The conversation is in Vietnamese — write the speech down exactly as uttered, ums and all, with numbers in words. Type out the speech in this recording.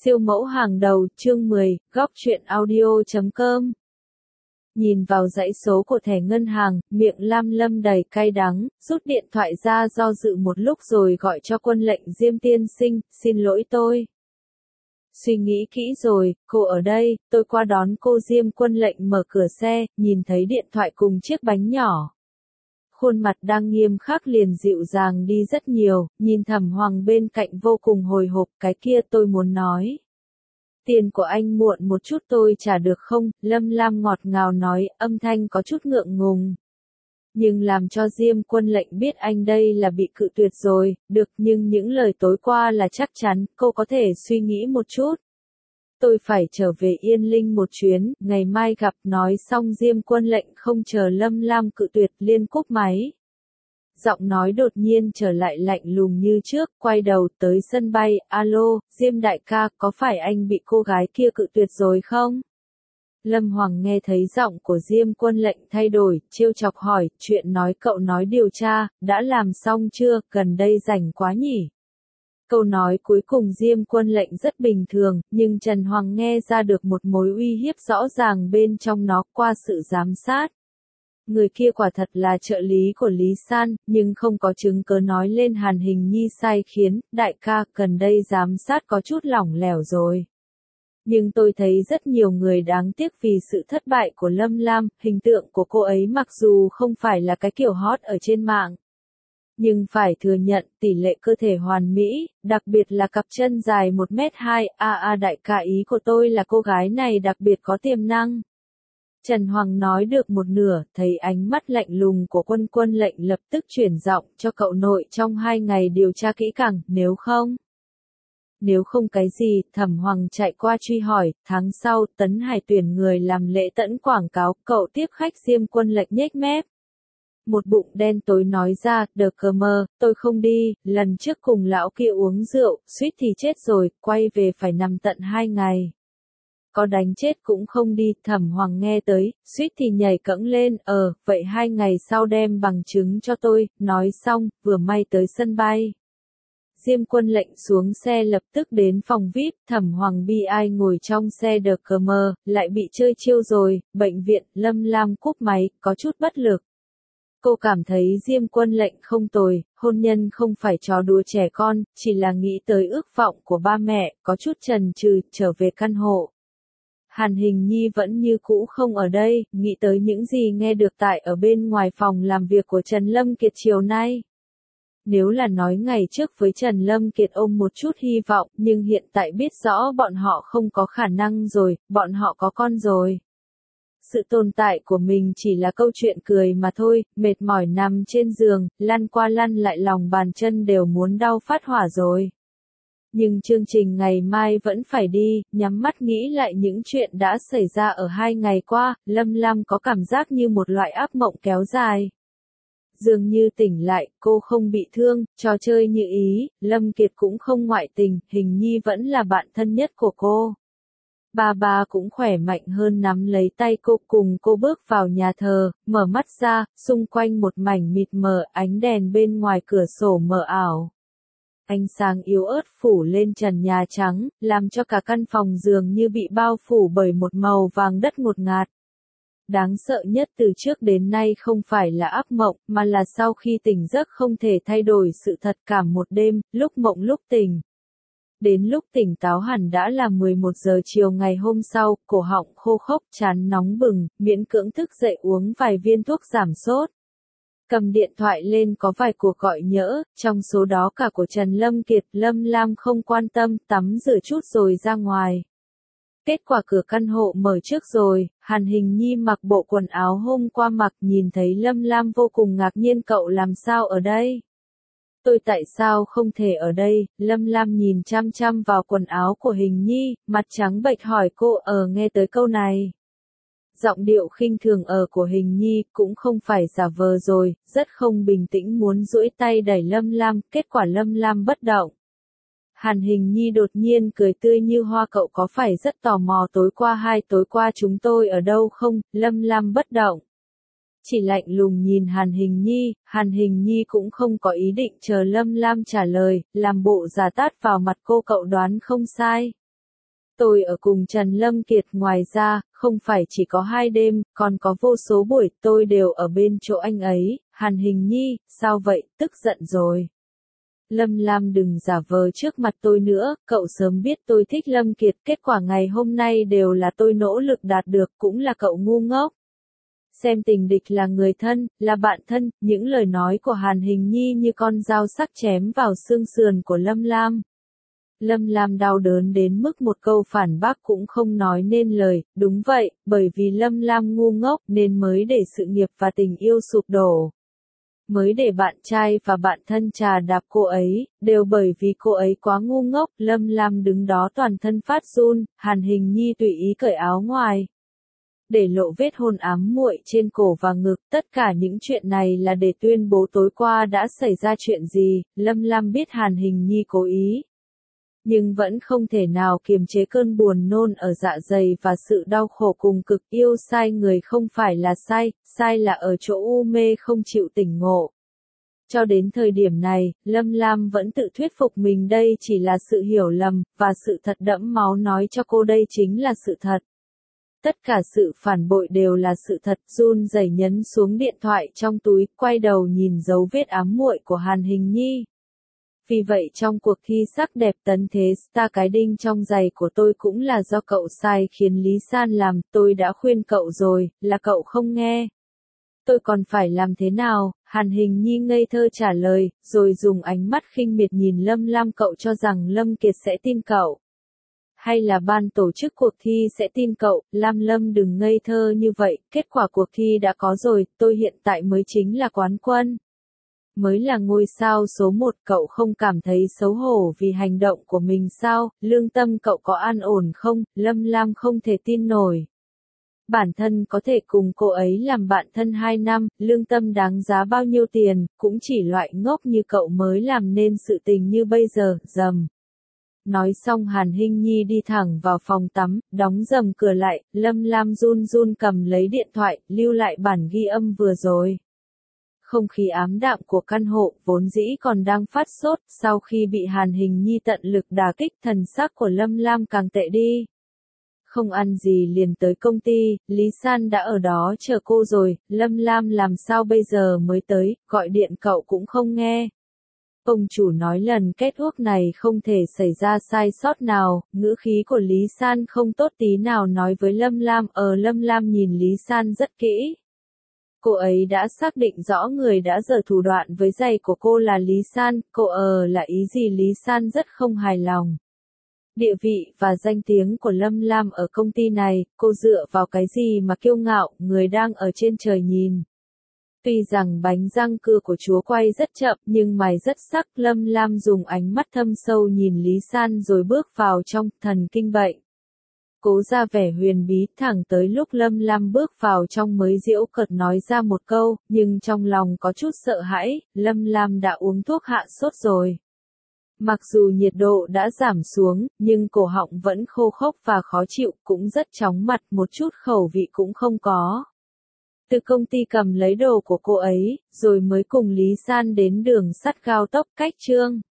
Siêu mẫu hàng đầu, chương mười, góc truyện audio chấm com. Nhìn vào dãy số của thẻ ngân hàng, miệng Lam Lâm đầy cay đắng, rút điện thoại ra do dự một lúc rồi gọi cho Quân Lệnh Diêm tiên sinh, xin lỗi tôi. Suy nghĩ kỹ rồi, cô ở đây, tôi qua đón cô. Diêm Quân Lệnh mở cửa xe, nhìn thấy điện thoại cùng chiếc bánh nhỏ. Khuôn mặt đang nghiêm khắc liền dịu dàng đi rất nhiều, nhìn Thẩm Hoàng bên cạnh vô cùng hồi hộp, cái kia tôi muốn nói. Tiền của anh muộn một chút tôi trả được không? Lâm Lam ngọt ngào nói, âm thanh có chút ngượng ngùng. Nhưng làm cho Diêm Quân Lệnh biết anh đây là bị cự tuyệt rồi, được, nhưng những lời tối qua là chắc chắn, cô có thể suy nghĩ một chút. Tôi phải trở về Yên Linh một chuyến, ngày mai gặp. Nói xong Diêm Quân Lệnh không chờ Lâm Lam cự tuyệt liên cúp máy. Giọng nói đột nhiên trở lại lạnh lùng như trước, quay đầu tới sân bay, alo, Diêm đại ca, có phải anh bị cô gái kia cự tuyệt rồi không? Lâm Hoàng nghe thấy giọng của Diêm Quân Lệnh thay đổi, trêu chọc hỏi, chuyện nói cậu nói điều tra, đã làm xong chưa, gần đây rảnh quá nhỉ? Câu nói cuối cùng Diêm Quân Lệnh rất bình thường, nhưng Trần Hoàng nghe ra được một mối uy hiếp rõ ràng bên trong nó qua sự giám sát. Người kia quả thật là trợ lý của Lý San, nhưng không có chứng cớ nói lên Hàn Hình Nhi sai khiến, đại ca, gần đây giám sát có chút lỏng lẻo rồi. Nhưng tôi thấy rất nhiều người đáng tiếc vì sự thất bại của Lâm Lam, hình tượng của cô ấy mặc dù không phải là cái kiểu hot ở trên mạng. Nhưng phải thừa nhận tỷ lệ cơ thể hoàn mỹ, đặc biệt là cặp chân dài một mét hai, a a đại ca ý của tôi là cô gái này đặc biệt có tiềm năng. Trần Hoàng nói được một nửa, thấy ánh mắt lạnh lùng của Quân Quân Lệnh lập tức chuyển giọng cho cậu nội trong hai ngày điều tra kỹ càng, nếu không. Nếu không cái gì, Thẩm Hoàng chạy qua truy hỏi, tháng sau, Tấn Hải tuyển người làm lễ tẫn quảng cáo, cậu tiếp khách. Diêm Quân Lệnh nhếch mép. Một bụng đen tối nói ra, đờ cờ mơ, tôi không đi, lần trước cùng lão kia uống rượu, suýt thì chết rồi, quay về phải nằm tận hai ngày. Có đánh chết cũng không đi. Thẩm Hoàng nghe tới, suýt thì nhảy cẫng lên, ờ, vậy hai ngày sau đem bằng chứng cho tôi, nói xong, vừa may tới sân bay. Diêm Quân Lệnh xuống xe lập tức đến phòng vi ai pi, Thẩm Hoàng bi ai ngồi trong xe đờ cờ mơ, lại bị chơi chiêu rồi, bệnh viện. Lâm Lam cúp máy, có chút bất lực. Cô cảm thấy Diêm Quân Lệnh không tồi, hôn nhân không phải trò đùa trẻ con, chỉ là nghĩ tới ước vọng của ba mẹ, có chút chần chừ, trở về căn hộ. Hàn Hình Nhi vẫn như cũ không ở đây, nghĩ tới những gì nghe được tại ở bên ngoài phòng làm việc của Trần Lâm Kiệt chiều nay. Nếu là nói ngày trước với Trần Lâm Kiệt ôm một chút hy vọng, nhưng hiện tại biết rõ bọn họ không có khả năng rồi, bọn họ có con rồi. Sự tồn tại của mình chỉ là câu chuyện cười mà thôi, mệt mỏi nằm trên giường, lăn qua lăn lại lòng bàn chân đều muốn đau phát hỏa rồi. Nhưng chương trình ngày mai vẫn phải đi, nhắm mắt nghĩ lại những chuyện đã xảy ra ở hai ngày qua, Lâm Lam có cảm giác như một loại ác mộng kéo dài. Dường như tỉnh lại, cô không bị thương, trò chơi như ý, Lâm Kiệt cũng không ngoại tình, Hình Nhi vẫn là bạn thân nhất của cô. Ba ba cũng khỏe mạnh hơn nắm lấy tay cô cùng cô bước vào nhà thờ, mở mắt ra, xung quanh một mảnh mịt mờ, ánh đèn bên ngoài cửa sổ mờ ảo. Ánh sáng yếu ớt phủ lên trần nhà trắng, làm cho cả căn phòng dường như bị bao phủ bởi một màu vàng đất ngột ngạt. Đáng sợ nhất từ trước đến nay không phải là ác mộng, mà là sau khi tỉnh giấc không thể thay đổi sự thật cả một đêm, lúc mộng lúc tỉnh. Đến lúc tỉnh táo hẳn đã là mười một giờ chiều ngày hôm sau, cổ họng khô khốc, trán nóng bừng, miễn cưỡng thức dậy uống vài viên thuốc giảm sốt. Cầm điện thoại lên có vài cuộc gọi nhỡ, trong số đó cả của Trần Lâm Kiệt. Lâm Lam không quan tâm, tắm rửa chút rồi ra ngoài. Kết quả cửa căn hộ mở trước rồi, Hàn Hình Nhi mặc bộ quần áo hôm qua mặc, nhìn thấy Lâm Lam vô cùng ngạc nhiên, cậu làm sao ở đây? Tôi tại sao không thể ở đây? Lâm Lam nhìn chăm chăm vào quần áo của Hình Nhi, mặt trắng bệch hỏi cô. Ờ nghe tới câu này. Giọng điệu khinh thường ở của Hình Nhi cũng không phải giả vờ rồi, rất không bình tĩnh muốn duỗi tay đẩy Lâm Lam, kết quả Lâm Lam bất động. Hàn Hình Nhi đột nhiên cười tươi như hoa, cậu có phải rất tò mò tối qua hai tối qua chúng tôi ở đâu không? Lâm Lam bất động. Chỉ lạnh lùng nhìn Hàn Hình Nhi, Hàn Hình Nhi cũng không có ý định chờ Lâm Lam trả lời, làm bộ giả tát vào mặt cô, cậu đoán không sai. Tôi ở cùng Trần Lâm Kiệt, ngoài ra, không phải chỉ có hai đêm, còn có vô số buổi tôi đều ở bên chỗ anh ấy. Hàn Hình Nhi, sao vậy, tức giận rồi. Lâm Lam đừng giả vờ trước mặt tôi nữa, cậu sớm biết tôi thích Lâm Kiệt, kết quả ngày hôm nay đều là tôi nỗ lực đạt được, cũng là cậu ngu ngốc. Xem tình địch là người thân, là bạn thân, những lời nói của Hàn Hình Nhi như con dao sắc chém vào xương sườn của Lâm Lam. Lâm Lam đau đớn đến mức một câu phản bác cũng không nói nên lời, đúng vậy, bởi vì Lâm Lam ngu ngốc nên mới để sự nghiệp và tình yêu sụp đổ. Mới để bạn trai và bạn thân trà đạp cô ấy, đều bởi vì cô ấy quá ngu ngốc. Lâm Lam đứng đó toàn thân phát run, Hàn Hình Nhi tùy ý cởi áo ngoài, để lộ vết hôn ám muội trên cổ và ngực. Tất cả những chuyện này là để tuyên bố tối qua đã xảy ra chuyện gì. Lâm Lam biết Hàn Hình Nhi cố ý, nhưng vẫn không thể nào kiềm chế cơn buồn nôn ở dạ dày và sự đau khổ cùng cực. Yêu sai người không phải là sai, sai là ở chỗ u mê không chịu tỉnh ngộ. Cho đến thời điểm này, Lâm Lam vẫn tự thuyết phục mình đây chỉ là sự hiểu lầm, và sự thật đẫm máu nói cho cô đây chính là sự thật. Tất cả sự phản bội đều là sự thật. Run rẩy nhấn xuống điện thoại trong túi, quay đầu nhìn dấu vết ám muội của Hàn Hình Nhi. Vì vậy trong cuộc thi sắc đẹp tấn thế star, cái đinh trong giày của tôi cũng là do cậu sai khiến Lý San làm. Tôi đã khuyên cậu rồi, là cậu không nghe. Tôi còn phải làm thế nào? Hàn Hình Nhi ngây thơ trả lời, rồi dùng ánh mắt khinh miệt nhìn Lâm Lam. Cậu cho rằng Lâm Kiệt sẽ tin cậu? Hay là ban tổ chức cuộc thi sẽ tin cậu? Lam Lâm đừng ngây thơ như vậy, kết quả cuộc thi đã có rồi, tôi hiện tại mới chính là quán quân. Mới là ngôi sao số một, cậu không cảm thấy xấu hổ vì hành động của mình sao? Lương tâm cậu có an ổn không? Lâm Lam không thể tin nổi. Bản thân có thể cùng cô ấy làm bạn thân hai năm, lương tâm đáng giá bao nhiêu tiền, cũng chỉ loại ngốc như cậu mới làm nên sự tình như bây giờ. Dầm. Nói xong Hàn Hình Nhi đi thẳng vào phòng tắm, đóng dầm cửa lại. Lâm Lam run run cầm lấy điện thoại, lưu lại bản ghi âm vừa rồi. Không khí ám đạm của căn hộ, vốn dĩ còn đang phát sốt, sau khi bị Hàn Hình Nhi tận lực đả kích, thần sắc của Lâm Lam càng tệ đi. Không ăn gì liền tới công ty, Lý San đã ở đó chờ cô rồi. Lâm Lam làm sao bây giờ mới tới, gọi điện cậu cũng không nghe. Ông chủ nói lần kết ước này không thể xảy ra sai sót nào. Ngữ khí của Lý San không tốt tí nào nói với Lâm Lam. Ờ Lâm Lam nhìn Lý San rất kỹ. Cô ấy đã xác định rõ người đã giở thủ đoạn với giày của cô là Lý San. Cô ờ là ý gì? Lý San rất không hài lòng. Địa vị và danh tiếng của Lâm Lam ở công ty này, cô dựa vào cái gì mà kiêu ngạo? Người đang ở trên trời nhìn. Tuy rằng bánh răng cưa của chúa quay rất chậm nhưng mài rất sắc. Lâm Lam dùng ánh mắt thâm sâu nhìn Lý San rồi bước vào trong. Thần kinh bệnh. Cố ra vẻ huyền bí, thẳng tới lúc Lâm Lam bước vào trong mới giễu cợt nói ra một câu, nhưng trong lòng có chút sợ hãi. Lâm Lam đã uống thuốc hạ sốt rồi. Mặc dù nhiệt độ đã giảm xuống, nhưng cổ họng vẫn khô khốc và khó chịu, cũng rất chóng mặt, một chút khẩu vị cũng không có. Từ công ty cầm lấy đồ của cô ấy, rồi mới cùng Lý San đến đường sắt cao tốc cách Trương